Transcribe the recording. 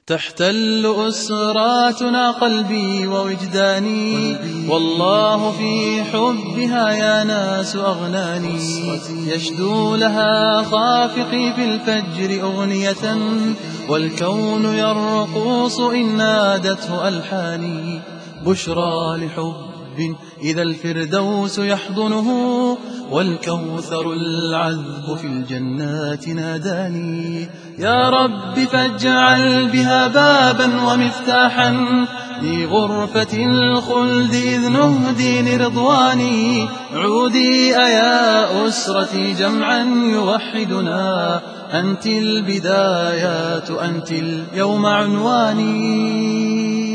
تحتل أسراتنا قلبي ووجداني، والله في حبها يا ناس أغناني. يشدو لها خافقي في الفجر أغنية، والكون يرقص إن نادته ألحاني. بشرى لحب إذا الفردوس يحضنه، والكوثر العذب في الجنات ناداني. يا رب فاجعل بها بابا ومفتاحا لغرفة الخلد إذ نهدي لرضواني. عودي أيا أسرتي جمعا يوحدنا، أنت البدايات أنت اليوم عنواني.